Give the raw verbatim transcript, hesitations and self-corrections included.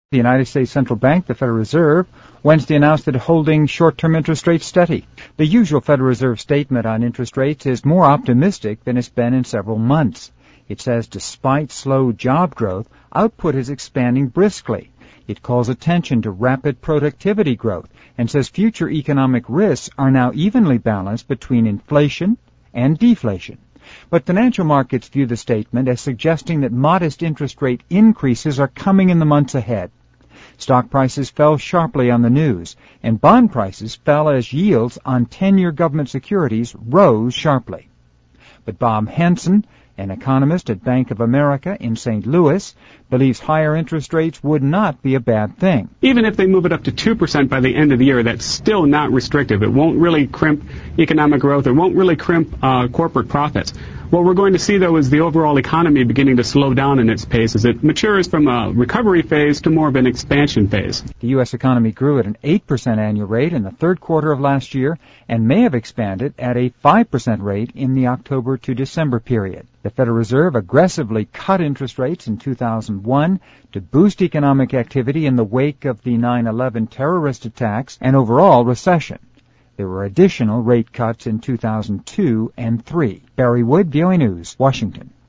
The United States Central Bank, the Federal Reserve, Wednesday announced that holding short-term interest rates steady. The usual Federal Reserve statement on interest rates is more optimistic than it's been in several months. It says despite slow job growth, output is expanding briskly. It calls attention to rapid productivity growth and says future economic risks are now evenly balanced between inflation and deflation. But financial markets view the statement as suggesting that modest interest rate increases are coming in the months ahead. Stock prices fell sharply on the news, and bond prices fell as yields on ten-year government securities rose sharply. But Bob Hanson, an economist at Bank of America in Saint Louis, believes higher interest rates would not be a bad thing. Even if they move it up to two percent by the end of the year, that's still not restrictive. It won't really crimp economic growth. It won't really crimp uh, corporate profits. What we're going to see, though, is the overall economy beginning to slow down in its pace as it matures from a recovery phase to more of an expansion phase. The U S economy grew at an eight percent annual rate in the third quarter of last year and may have expanded at a five percent rate in the October to December period. The Federal Reserve aggressively cut interest rates in two thousand one to boost economic activity in the wake of the nine eleven terrorist attacks and overall recession. There were additional rate cuts in two thousand two and three. Barry Wood, V O A News, Washington.